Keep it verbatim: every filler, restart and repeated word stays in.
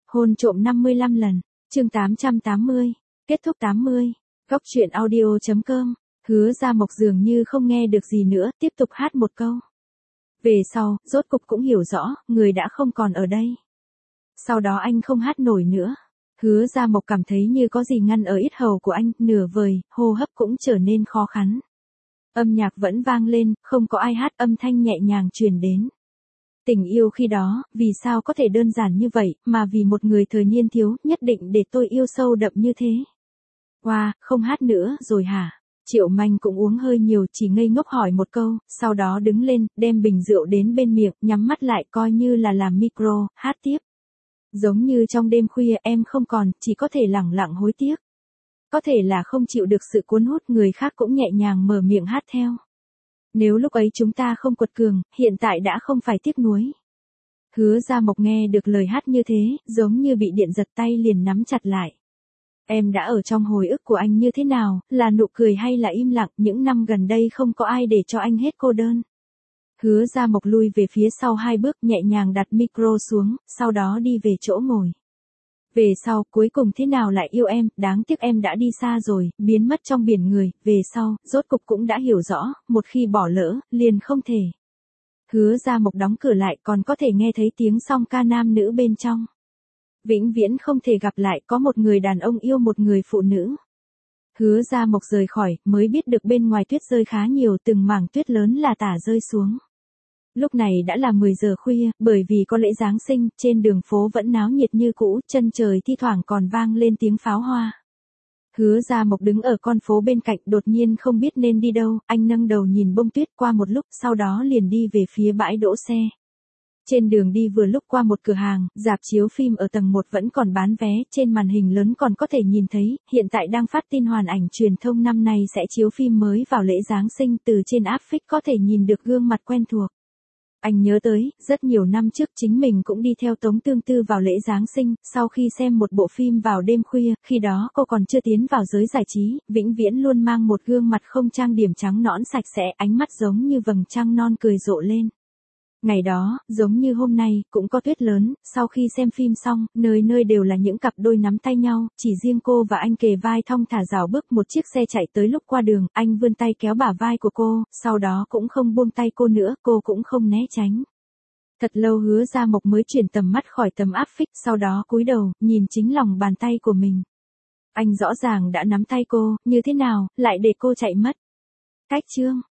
Hôn trộm năm mươi lăm lần, chương tám trăm tám mươi, kết thúc tám mươi, góc truyện audio.com, Hứa Gia Mộc dường như không nghe được gì nữa, tiếp tục hát một câu. Về sau, rốt cục cũng hiểu rõ, người đã không còn ở đây. Sau đó anh không hát nổi nữa. Hứa Gia Mộc cảm thấy như có gì ngăn ở yết hầu của anh, nửa vời, hô hấp cũng trở nên khó khăn. Âm nhạc vẫn vang lên, không có ai hát, âm thanh nhẹ nhàng truyền đến. Tình yêu khi đó, vì sao có thể đơn giản như vậy, mà vì một người thời niên thiếu, nhất định để tôi yêu sâu đậm như thế. Wow, không hát nữa rồi hả? Triệu Manh cũng uống hơi nhiều, chỉ ngây ngốc hỏi một câu, sau đó đứng lên, đem bình rượu đến bên miệng, nhắm mắt lại coi như là làm micro, hát tiếp. Giống như trong đêm khuya em không còn, chỉ có thể lẳng lặng hối tiếc. Có thể là không chịu được sự cuốn hút, người khác cũng nhẹ nhàng mở miệng hát theo. Nếu lúc ấy chúng ta không quật cường, hiện tại đã không phải tiếc nuối. Hứa Gia Mộc nghe được lời hát như thế, giống như bị điện giật tay liền nắm chặt lại. Em đã ở trong hồi ức của anh như thế nào, là nụ cười hay là im lặng, những năm gần đây không có ai để cho anh hết cô đơn. Hứa Gia Mộc lui về phía sau hai bước, nhẹ nhàng đặt micro xuống, sau đó đi về chỗ ngồi. Về sau, cuối cùng thế nào lại yêu em, đáng tiếc em đã đi xa rồi, biến mất trong biển người, về sau, rốt cục cũng đã hiểu rõ, một khi bỏ lỡ, liền không thể. Hứa Gia Mộc đóng cửa lại, còn có thể nghe thấy tiếng song ca nam nữ bên trong. Vĩnh viễn không thể gặp lại, có một người đàn ông yêu một người phụ nữ. Hứa Gia Mộc rời khỏi, mới biết được bên ngoài tuyết rơi khá nhiều, từng mảng tuyết lớn là tả rơi xuống. Lúc này đã là mười giờ khuya, bởi vì có lễ Giáng sinh, trên đường phố vẫn náo nhiệt như cũ, chân trời thi thoảng còn vang lên tiếng pháo hoa. Hứa Gia Mộc đứng ở con phố bên cạnh, đột nhiên không biết nên đi đâu, anh nâng đầu nhìn bông tuyết qua một lúc, sau đó liền đi về phía bãi đỗ xe. Trên đường đi vừa lúc qua một cửa hàng, rạp chiếu phim ở tầng một vẫn còn bán vé, trên màn hình lớn còn có thể nhìn thấy, hiện tại đang phát tin hoàn ảnh truyền thông năm nay sẽ chiếu phim mới vào lễ Giáng sinh, từ trên áp phích có thể nhìn được gương mặt quen thuộc. Anh nhớ tới, rất nhiều năm trước chính mình cũng đi theo Tống Tương Tư vào lễ Giáng sinh, sau khi xem một bộ phim vào đêm khuya, khi đó cô còn chưa tiến vào giới giải trí, vĩnh viễn luôn mang một gương mặt không trang điểm trắng nõn sạch sẽ, ánh mắt giống như vầng trăng non cười rộ lên. Ngày đó, giống như hôm nay, cũng có tuyết lớn, sau khi xem phim xong, nơi nơi đều là những cặp đôi nắm tay nhau, chỉ riêng cô và anh kề vai thong thả rảo bước, một chiếc xe chạy tới lúc qua đường, anh vươn tay kéo bả vai của cô, sau đó cũng không buông tay cô nữa, cô cũng không né tránh. Thật lâu Hứa Gia Mộc mới chuyển tầm mắt khỏi tầm áp phích, sau đó cúi đầu, nhìn chính lòng bàn tay của mình. Anh rõ ràng đã nắm tay cô, như thế nào, lại để cô chạy mất. Cách chương